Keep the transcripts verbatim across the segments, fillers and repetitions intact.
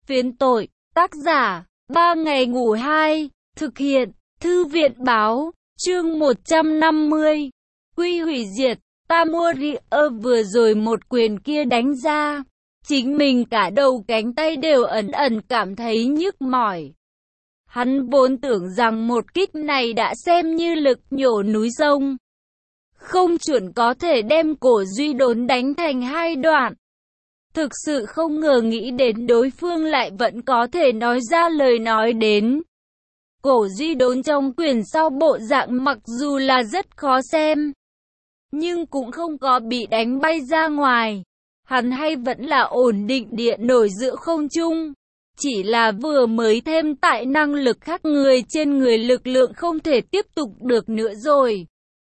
Phiến tội, tác giả, ba ngày ngủ hai, thực hiện, thư viện báo, chương một trăm năm mươi, quy hủy diệt, Tamurier vừa rồi một quyền kia đánh ra, chính mình cả đầu cánh tay đều ẩn ẩn cảm thấy nhức mỏi. Hắn vốn tưởng rằng một kích này đã xem như lực nhổ núi sông, không chuẩn có thể đem cổ Duy Đốn đánh thành hai đoạn. Thực sự không ngờ nghĩ đến đối phương lại vẫn có thể nói ra lời nói đến. Cổ Duy Đốn trong quyền sau bộ dạng mặc dù là rất khó xem, nhưng cũng không có bị đánh bay ra ngoài. Hắn hay vẫn là ổn định địa nổi giữa không trung. Chỉ là vừa mới thêm tại năng lực khác người trên người lực lượng không thể tiếp tục được nữa rồi.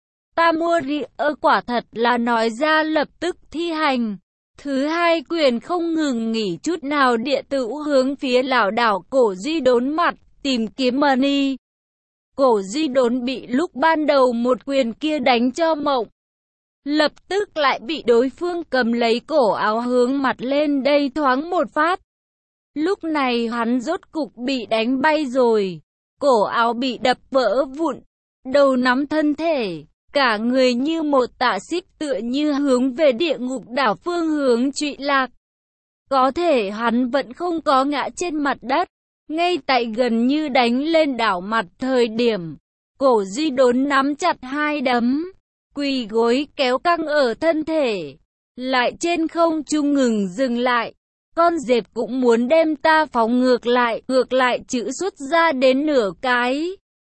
Tamurier quả thật là nói ra lập tức thi hành. Thứ hai quyền không ngừng nghỉ chút nào địa tử hướng phía lảo đảo cổ Duy Đốn mặt, tìm kiếm money. Cổ Duy Đốn bị lúc ban đầu một quyền kia đánh cho mộng. Lập tức lại bị đối phương cầm lấy cổ áo hướng mặt lên đây thoáng một phát. Lúc này hắn rốt cục bị đánh bay rồi. Cổ áo bị đập vỡ vụn, đầu nắm thân thể. Cả người như một tạ xích tựa như hướng về địa ngục đảo phương hướng trụy lạc. Có thể hắn vẫn không có ngã trên mặt đất. Ngay tại gần như đánh lên đảo mặt thời điểm, cổ Duy Đốn nắm chặt hai đấm, quỳ gối kéo căng ở thân thể, lại trên không trung ngừng dừng lại. Con dẹp cũng muốn đem ta phóng ngược lại, ngược lại chữ xuất ra đến nửa cái.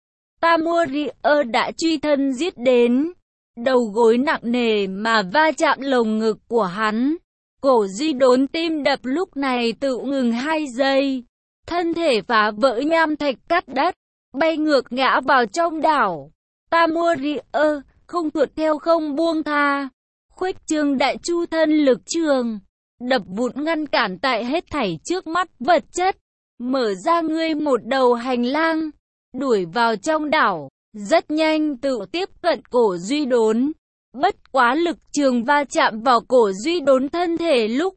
Tamurier đã truy thân giết đến, đầu gối nặng nề mà va chạm lồng ngực của hắn. Cổ Duy Đốn tim đập lúc này tự ngừng hai giây, thân thể phá vỡ nham thạch cắt đất, bay ngược ngã vào trong đảo. Tamurier không tuột theo không buông tha, khuếch trương đại chu thân lực trường, đập vụn ngăn cản tại hết thảy trước mắt vật chất, mở ra ngươi một đầu hành lang, đuổi vào trong đảo, rất nhanh tự tiếp cận cổ Duy Đốn. Bất quá lực trường va chạm vào cổ Duy Đốn thân thể lúc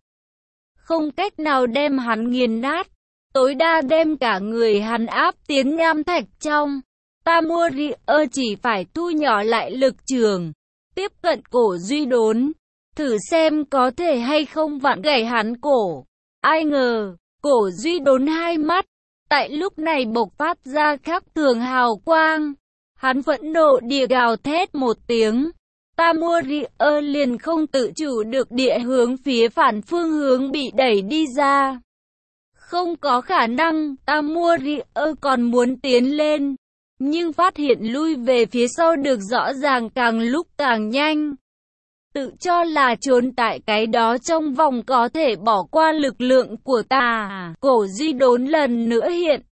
không cách nào đem hắn nghiền nát, tối đa đem cả người hắn áp tiến nham thạch trong. Tamurier chỉ phải thu nhỏ lại lực trường, tiếp cận cổ Duy Đốn, thử xem có thể hay không vặn gãy hắn cổ. Ai ngờ, cổ Duy Đốn hai mắt tại lúc này bộc phát ra khác thường hào quang. Hắn phẫn nộ địa gào thét một tiếng. Tamurier liền không tự chủ được địa hướng phía phản phương hướng bị đẩy đi ra. Không có khả năng, Tamurier còn muốn tiến lên, nhưng phát hiện lui về phía sau được rõ ràng càng lúc càng nhanh. Tự cho là trốn tại cái đó trong vòng có thể bỏ qua lực lượng của ta. Cổ Duy Đốn lần nữa hiện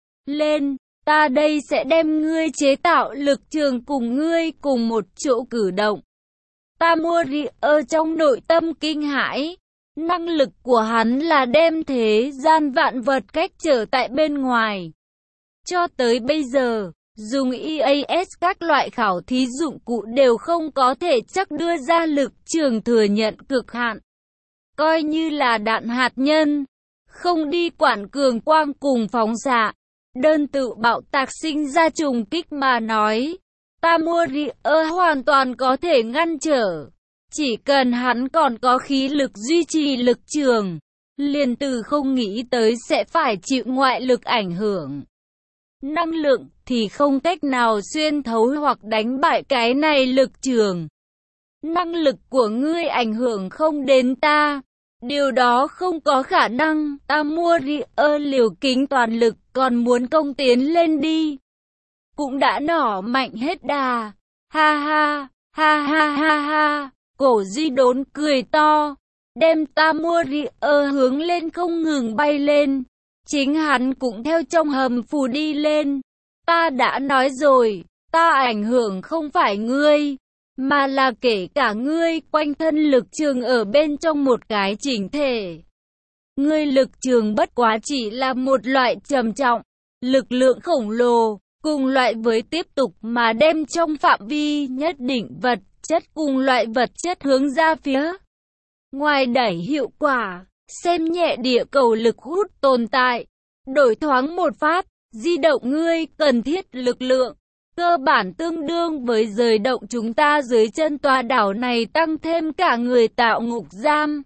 lên, ta đây sẽ đem ngươi chế tạo lực trường cùng ngươi cùng một chỗ cử động. Tamurier trong nội tâm kinh hãi, năng lực của hắn là đem thế gian vạn vật cách trở tại bên ngoài. Cho tới bây giờ, dùng e a ét các loại khảo thí dụng cụ đều không có thể chắc đưa ra lực trường thừa nhận cực hạn. Coi như là đạn hạt nhân, không đi quản cường quang cùng phóng xạ, đơn tự bạo tạc sinh ra trùng kích mà nói, Tamurier hoàn toàn có thể ngăn trở. Chỉ cần hắn còn có khí lực duy trì lực trường, liền từ không nghĩ tới sẽ phải chịu ngoại lực ảnh hưởng. Năng lượng thì không cách nào xuyên thấu hoặc đánh bại cái này lực trường. Năng lực của ngươi ảnh hưởng không đến ta. Điều đó không có khả năng. Tamurier liều kính toàn lực còn muốn công tiến lên đi. Cũng đã nỏ mạnh hết đà. Ha ha, ha ha ha ha. Cổ Duy Đốn cười to, đem Tamurier hướng lên không ngừng bay lên. Chính hắn cũng theo trong hầm phù đi lên. Ta đã nói rồi, ta ảnh hưởng không phải ngươi, mà là kể cả ngươi quanh thân lực trường ở bên trong một cái chỉnh thể. Ngươi lực trường bất quá chỉ là một loại trầm trọng, lực lượng khổng lồ, cùng loại với tiếp tục mà đem trong phạm vi nhất định vật chất cùng loại vật chất hướng ra phía ngoài đẩy hiệu quả. xem nhẹ địa cầu lực hút tồn tại. Đổi thoáng một phát, di động ngươi cần thiết lực lượng cơ bản tương đương với rời động chúng ta dưới chân tòa đảo này, tăng thêm cả người tạo ngục giam.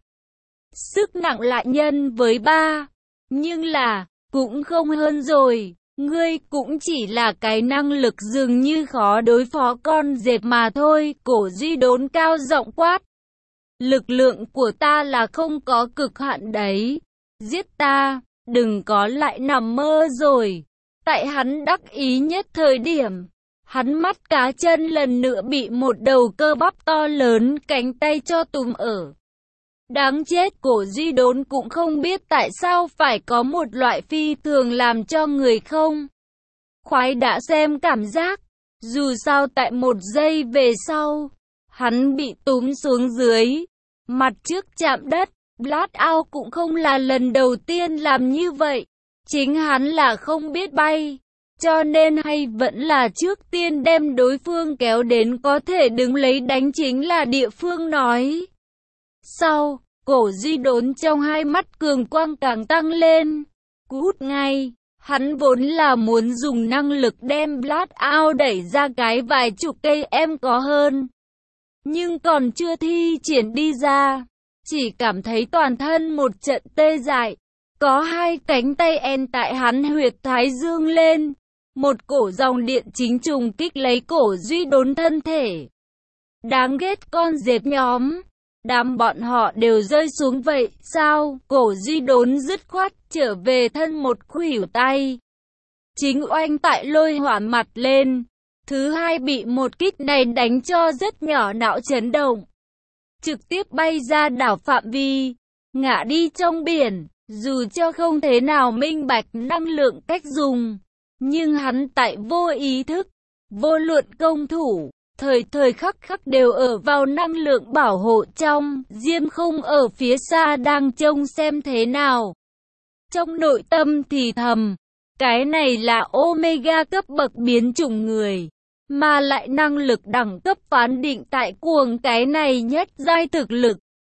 Sức nặng lại nhân với ba. Nhưng là, cũng không hơn rồi. Ngươi cũng chỉ là cái năng lực dường như khó đối phó con dẹp mà thôi. Cổ Duy đốn cao giọng quát. Lực lượng của ta là không có cực hạn đấy. Giết ta, đừng có lại nằm mơ rồi. Tại hắn đắc ý nhất thời điểm, hắn mắt cá chân lần nữa bị một đầu cơ bắp to lớn cánh tay cho túm ở. Đáng chết, Cổ Duy đốn cũng không biết tại sao phải có một loại phi thường làm cho người không khoái đã xem cảm giác. Dù sao tại một giây về sau, hắn bị túm xuống dưới, mặt trước chạm đất. Blackout cũng không là lần đầu tiên làm như vậy. Chính hắn là không biết bay, cho nên hay vẫn là trước tiên đem đối phương kéo đến có thể đứng lấy đánh chính là địa phương nói. Sau, Cổ Duy đốn trong hai mắt cường quang càng tăng lên. Cút ngay, hắn vốn là muốn dùng năng lực đem Blackout đẩy ra cái vài chục cây em có hơn. Nhưng còn chưa thi triển đi ra, chỉ cảm thấy toàn thân một trận tê dại. Có hai cánh tay en tại hắn huyệt thái dương lên. Một cổ dòng điện chính trùng kích lấy Cổ Duy đốn thân thể. Đáng ghét con dẹp nhóm. Đám bọn họ đều rơi xuống vậy, sao? Cổ Duy đốn dứt khoát trở về thân một khuỷu tay. Chính oanh tại lôi hỏa mặt lên. Thứ hai bị một kích này đánh cho rất nhỏ não chấn động. Trực tiếp bay ra đảo phạm vi, ngã đi trong biển. Dù cho không thế nào minh bạch năng lượng cách dùng, nhưng hắn tại vô ý thức, vô luận công thủ, thời thời khắc khắc đều ở vào năng lượng bảo hộ trong. Diêm Khung ở phía xa đang trông xem thế nào. Trong nội tâm thì thầm, cái này là Omega cấp bậc biến chủng người, mà lại năng lực đẳng cấp phán định tại cuồng cái này nhất giai thực lực.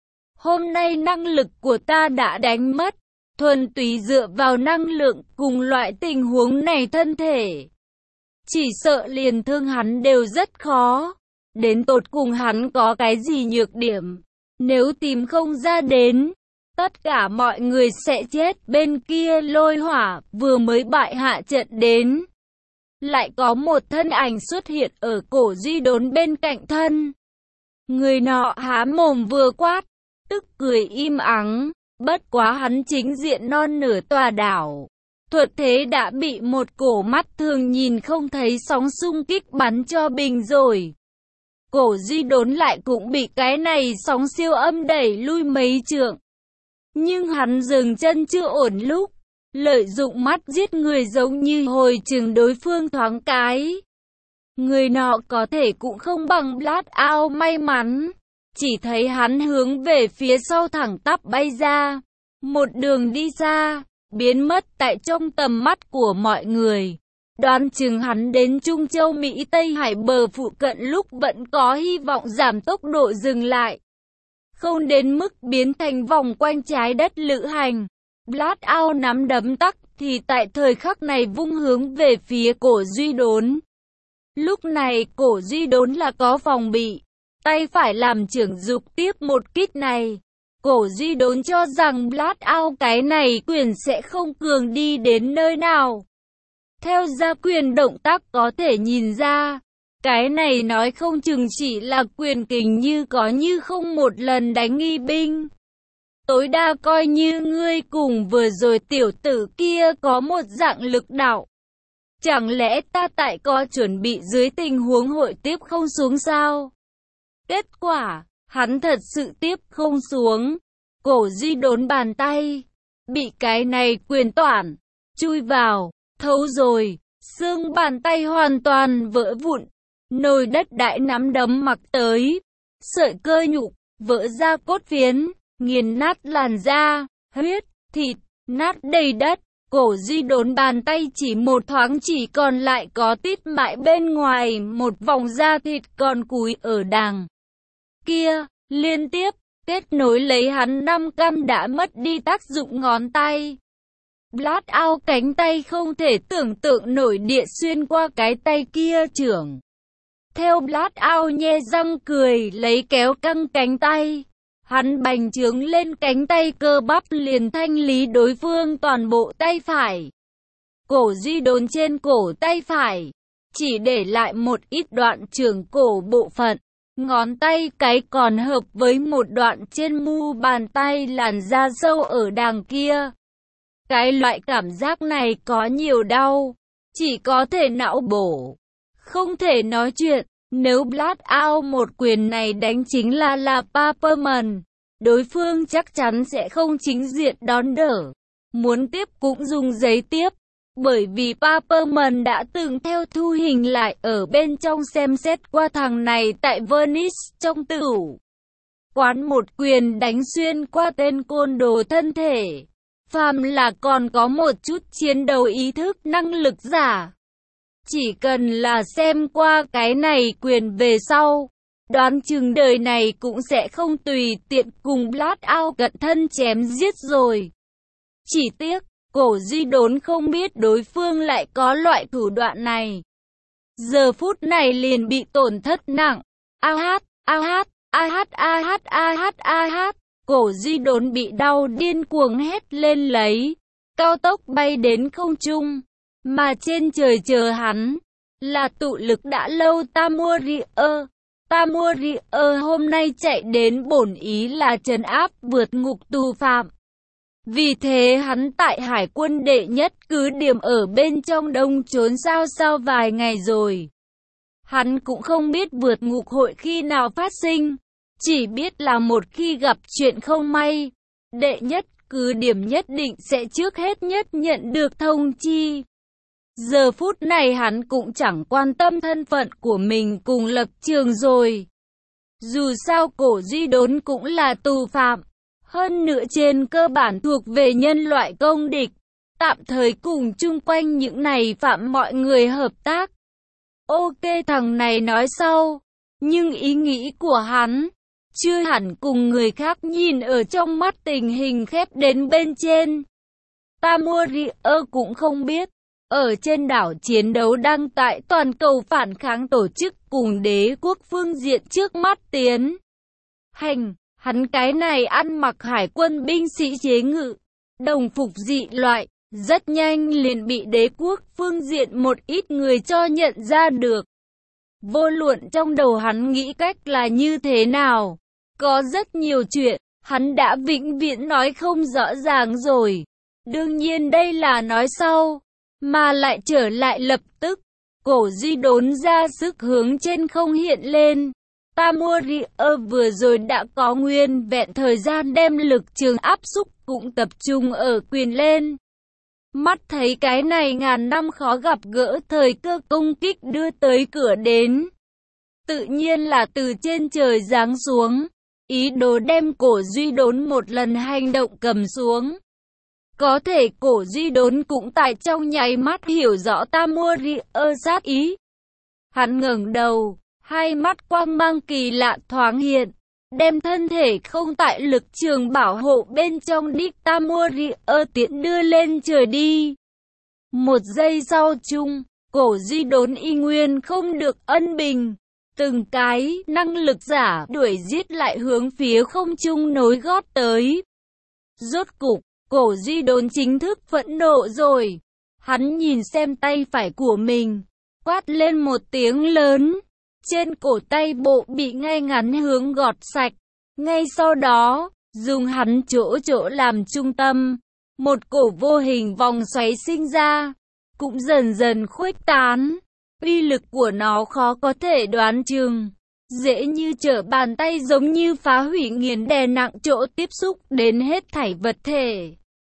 Hôm nay năng lực của ta đã đánh mất, thuần túy dựa vào năng lượng cùng loại tình huống này thân thể. Chỉ sợ liền thương hắn đều rất khó. Đến tột cùng hắn có cái gì nhược điểm, nếu tìm không ra đến, tất cả mọi người sẽ chết. Bên kia lôi hỏa vừa mới bại hạ trận đến, lại có một thân ảnh xuất hiện ở Cổ Duy đốn bên cạnh thân. Người nọ há mồm vừa quát, tức cười im ắng. Bất quá hắn chính diện non nửa tòa đảo, thuật thế đã bị một cổ mắt thường nhìn không thấy sóng xung kích bắn cho bình rồi. Cổ Duy đốn lại cũng bị cái này sóng siêu âm đẩy lui mấy trượng. Nhưng hắn dừng chân chưa ổn lúc, lợi dụng mắt giết người giống như hồi chừng đối phương thoáng cái. Người nọ có thể cũng không bằng Blackout may mắn. Chỉ thấy hắn hướng về phía sau thẳng tắp bay ra, một đường đi xa, biến mất tại trong tầm mắt của mọi người. Đoán chừng hắn đến Trung Châu Mỹ Tây Hải bờ phụ cận lúc vẫn có hy vọng giảm tốc độ dừng lại, không đến mức biến thành vòng quanh trái đất lữ hành. Blackout nắm đấm tắc thì tại thời khắc này vung hướng về phía Cổ Duy đốn. Lúc này Cổ Duy đốn là có phòng bị, tay phải làm trưởng dục tiếp một kích này. Cổ Duy đốn cho rằng Blackout cái này quyền sẽ không cường đi đến nơi nào. Theo gia quyền động tác có thể nhìn ra, cái này nói không chừng chỉ là quyền kình như có như không một lần đánh nghi binh. Tối đa coi như ngươi cùng vừa rồi tiểu tử kia có một dạng lực đạo. Chẳng lẽ ta tại có chuẩn bị dưới tình huống hội tiếp không xuống sao? Kết quả, hắn thật sự tiếp không xuống. Cổ Duy đốn bàn tay, bị cái này quyền toản, chui vào, thấu rồi, xương bàn tay hoàn toàn vỡ vụn. Nồi đất đại nắm đấm mặc tới, sợi cơ nhục, vỡ ra cốt phiến, nghiền nát làn da, huyết, thịt, nát đầy đất. Cổ Duy đốn bàn tay chỉ một thoáng chỉ còn lại có tít mại bên ngoài, một vòng da thịt còn cúi ở đàng kia. Liên tiếp, Kết nối lấy hắn năm cam đã mất đi tác dụng ngón tay. Blackout cánh tay không thể tưởng tượng nổi địa xuyên qua cái tay kia trưởng. Theo Blackout nhe răng cười lấy kéo căng cánh tay. Hắn bành trướng lên cánh tay cơ bắp liền thanh lý đối phương toàn bộ tay phải. Cổ Duy đốn trên cổ tay phải, chỉ để lại một ít đoạn trường cổ bộ phận. Ngón tay cái còn hợp với một đoạn trên mu bàn tay làn da sâu ở đằng kia. Cái loại cảm giác này có nhiều đau, chỉ có thể não bổ, không thể nói chuyện. Nếu Blackout một quyền này đánh chính là là Paperman, đối phương chắc chắn sẽ không chính diện đón đỡ. Muốn tiếp cũng dùng giấy tiếp, bởi vì Paperman đã từng theo thu hình lại ở bên trong xem xét qua thằng này tại Venice trong tử quán, một quyền đánh xuyên qua tên côn đồ thân thể. Phàm là còn có một chút chiến đấu ý thức năng lực giả, chỉ cần là xem qua cái này quyền về sau, đoán chừng đời này cũng sẽ không tùy tiện cùng Blackout cận thân chém giết rồi. Chỉ tiếc, Cổ Duy đốn không biết đối phương lại có loại thủ đoạn này. Giờ phút này liền bị tổn thất nặng. A hát, a hát, a hát, a hát, a hát, a hát. Cổ Duy đốn bị đau điên cuồng hét lên lấy. Cao tốc bay đến không trung. Mà trên trời chờ hắn là tụ lực đã lâu Tamurier. Tamurier hôm nay chạy đến bổn ý là trấn áp vượt ngục tù phạm. Vì thế hắn tại hải quân đệ nhất cứ điểm ở bên trong đông trốn sao sao vài ngày rồi. Hắn cũng không biết vượt ngục hội khi nào phát sinh, chỉ biết là một khi gặp chuyện không may, đệ nhất cứ điểm nhất định sẽ trước hết nhất nhận được thông chi. Giờ phút này hắn cũng chẳng quan tâm thân phận của mình cùng lập trường rồi. Dù sao Cổ Duy đốn cũng là tù phạm, hơn nữa trên cơ bản thuộc về nhân loại công địch, tạm thời cùng chung quanh những này phạm mọi người hợp tác. Ok, thằng này nói sau, nhưng ý nghĩ của hắn chưa hẳn cùng người khác nhìn ở trong mắt tình hình khép đến bên trên. Tamurier cũng không biết, ở trên đảo chiến đấu đang tại toàn cầu phản kháng tổ chức cùng đế quốc phương diện trước mắt tiến hành. Hắn cái này ăn mặc hải quân binh sĩ chế ngự, đồng phục dị loại, rất nhanh liền bị đế quốc phương diện một ít người cho nhận ra được. Vô luận trong đầu hắn nghĩ cách là như thế nào, có rất nhiều chuyện, hắn đã vĩnh viễn nói không rõ ràng rồi. Đương nhiên đây là nói sau, mà lại trở lại lập tức. Cổ Duy đốn ra sức hướng trên không hiện lên. Tamurier vừa rồi đã có nguyên vẹn thời gian đem lực trường áp xúc cũng tập trung ở quyền lên. Mắt thấy cái này ngàn năm khó gặp gỡ thời cơ công kích đưa tới cửa đến. Tự nhiên là từ trên trời giáng xuống, ý đồ đem Cổ Duy đốn một lần hành động cầm xuống. Có thể Cổ Duy đốn cũng tại trong nháy mắt hiểu rõ Tamurier sát ý. Hắn ngẩng đầu, hai mắt quang mang kỳ lạ thoáng hiện, đem thân thể không tại lực trường bảo hộ bên trong đích Tamurier tiễn đưa lên trời đi. Một giây sau chung, Cổ Duy đốn y nguyên không được ân bình. Từng cái năng lực giả đuổi giết lại hướng phía không trung nối gót tới. Rốt cục, Cổ Duy đốn chính thức phẫn nộ rồi. Hắn nhìn xem tay phải của mình, quát lên một tiếng lớn. Trên cổ tay bộ bị ngay ngắn hướng gọt sạch. Ngay sau đó, dùng hắn chỗ chỗ làm trung tâm, một cổ vô hình vòng xoáy sinh ra, cũng dần dần khuếch tán. Uy lực của nó khó có thể đoán chừng, dễ như trở bàn tay, giống như phá hủy nghiền đè nặng chỗ tiếp xúc đến hết thảy vật thể.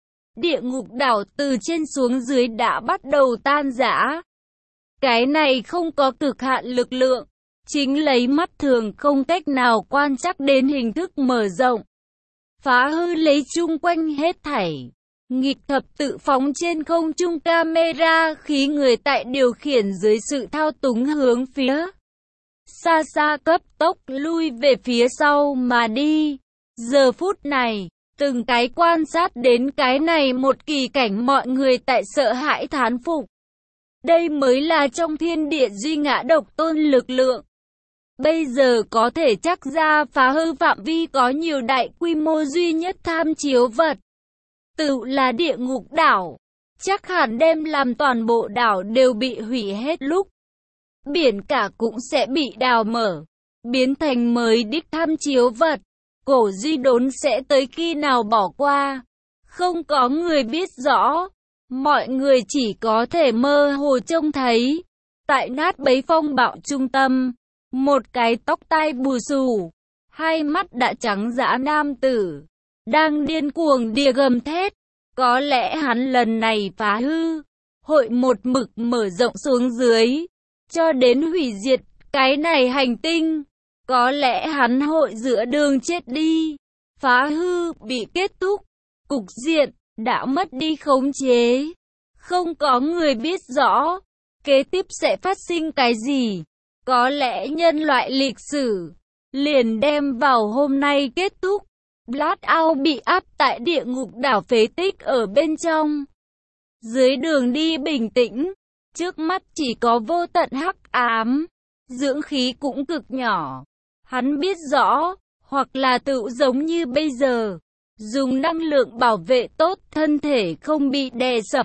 Địa ngục đảo từ trên xuống dưới đã bắt đầu tan rã. Cái này không có cực hạn lực lượng, chính lấy mắt thường không cách nào quan trắc đến hình thức mở rộng, phá hư lấy chung quanh hết thảy. Nghịch thập tự phóng trên không trung camera khí người tại điều khiển dưới sự thao túng hướng phía xa xa cấp tốc lui về phía sau mà đi. Giờ phút này, từng cái quan sát đến cái này một kỳ cảnh mọi người tại sợ hãi thán phục. Đây mới là trong thiên địa duy ngã độc tôn lực lượng. Bây giờ có thể chắc ra phá hư phạm vi có nhiều đại quy mô duy nhất tham chiếu vật. Tự là địa ngục đảo. Chắc hẳn đem làm toàn bộ đảo đều bị hủy hết lúc. Biển cả cũng sẽ bị đào mở, biến thành mới đích tham chiếu vật. Cổ duy đốn sẽ tới khi nào bỏ qua. Không có người biết rõ. Mọi người chỉ có thể mơ hồ trông thấy. Tại nát bấy phong bạo trung tâm, một cái tóc tai bù xù, hai mắt đã trắng dã nam tử, đang điên cuồng đìa gầm thét. Có lẽ hắn lần này phá hư, hội một mực mở rộng xuống dưới, cho đến hủy diệt cái này hành tinh. Có lẽ hắn hội giữa đường chết đi, phá hư bị kết thúc, cục diện đã mất đi khống chế. Không có người biết rõ kế tiếp sẽ phát sinh cái gì. Có lẽ nhân loại lịch sử liền đem vào hôm nay kết thúc. Blackout bị áp tại địa ngục đảo phế tích ở bên trong. Dưới đường đi bình tĩnh, trước mắt chỉ có vô tận hắc ám, dưỡng khí cũng cực nhỏ. Hắn biết rõ, hoặc là tự giống như bây giờ, dùng năng lượng bảo vệ tốt thân thể không bị đè sập.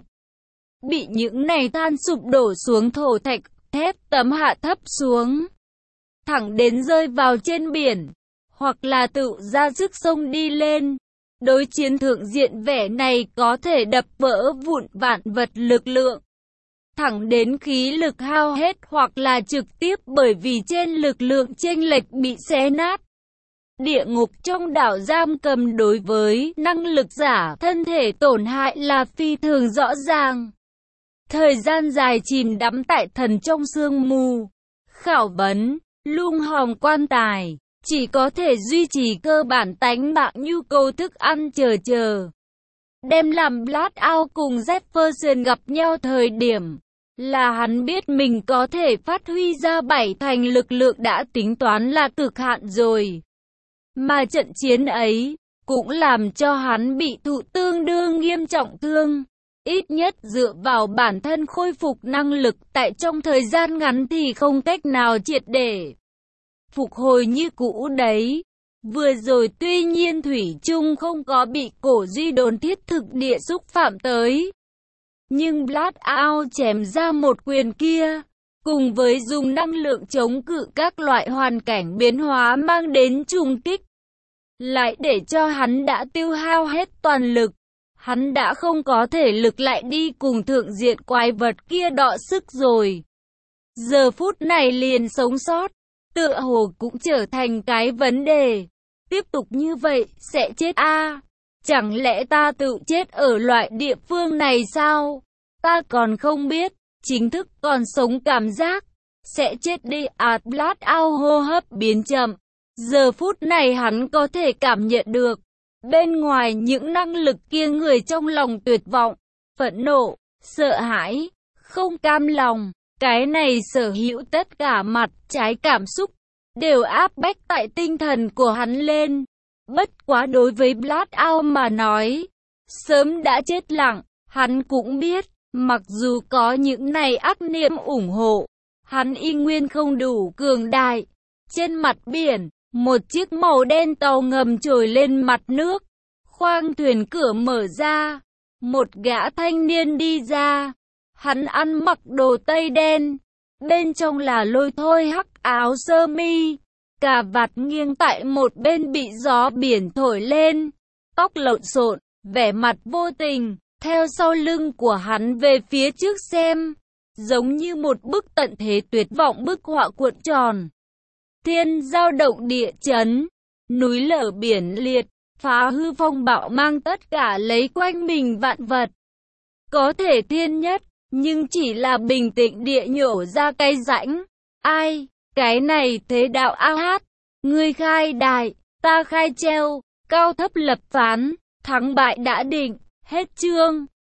Bị những này than sụp đổ xuống thổ thạch, thép tấm hạ thấp xuống, thẳng đến rơi vào trên biển, hoặc là tự ra sức sông đi lên. Đối chiến thượng diện vẻ này có thể đập vỡ vụn vạn vật lực lượng, thẳng đến khí lực hao hết hoặc là trực tiếp bởi vì trên lực lượng chênh lệch bị xé nát. Địa ngục trong đảo giam cầm đối với năng lực giả thân thể tổn hại là phi thường rõ ràng. Thời gian dài chìm đắm tại thần trong sương mù, khảo vấn, lung hòng quan tài, chỉ có thể duy trì cơ bản tánh mạng nhu cầu thức ăn chờ chờ. Đem làm Blackout cùng Jefferson gặp nhau thời điểm, là hắn biết mình có thể phát huy ra bảy thành lực lượng đã tính toán là cực hạn rồi. Mà trận chiến ấy, cũng làm cho hắn bị thụ tương đương nghiêm trọng thương. Ít nhất dựa vào bản thân khôi phục năng lực tại trong thời gian ngắn thì không cách nào triệt để phục hồi như cũ đấy. Vừa rồi tuy nhiên Thủy Chung không có bị cổ duy đốn thiết thực địa xúc phạm tới. Nhưng Blackout chém ra một quyền kia, cùng với dùng năng lượng chống cự các loại hoàn cảnh biến hóa mang đến trùng kích, lại để cho hắn đã tiêu hao hết toàn lực. Hắn đã không có thể lực lại đi cùng thượng diện quái vật kia đọ sức rồi. Giờ phút này liền sống sót, tựa hồ cũng trở thành cái vấn đề. Tiếp tục như vậy, sẽ chết a à? Chẳng lẽ ta tự chết ở loại địa phương này sao? Ta còn không biết, chính thức còn sống cảm giác. Sẽ chết đi à? Blackout hô hấp biến chậm. Giờ phút này hắn có thể cảm nhận được. Bên ngoài những năng lực kia người trong lòng tuyệt vọng, phẫn nộ, sợ hãi, không cam lòng. Cái này sở hữu tất cả mặt trái cảm xúc, đều áp bách tại tinh thần của hắn lên. Bất quá đối với Blackout mà nói, sớm đã chết lặng, hắn cũng biết, mặc dù có những này ác niệm ủng hộ, hắn y nguyên không đủ cường đại. Trên mặt biển, một chiếc màu đen tàu ngầm trồi lên mặt nước, khoang thuyền cửa mở ra, một gã thanh niên đi ra, hắn ăn mặc đồ tây đen, bên trong là lôi thôi hắc áo sơ mi, cà vạt nghiêng tại một bên bị gió biển thổi lên, tóc lộn xộn, vẻ mặt vô tình, theo sau lưng của hắn về phía trước xem, giống như một bức tận thế tuyệt vọng bức họa cuộn tròn. Thiên giao động địa chấn, núi lở biển liệt, phá hư phong bạo mang tất cả lấy quanh mình vạn vật. Có thể thiên nhất, nhưng chỉ là bình tĩnh địa nhổ ra cái rãnh. Ai, cái này thế đạo a hát, ngươi khai đại, ta khai treo, cao thấp lập phán, thắng bại đã định, hết chương.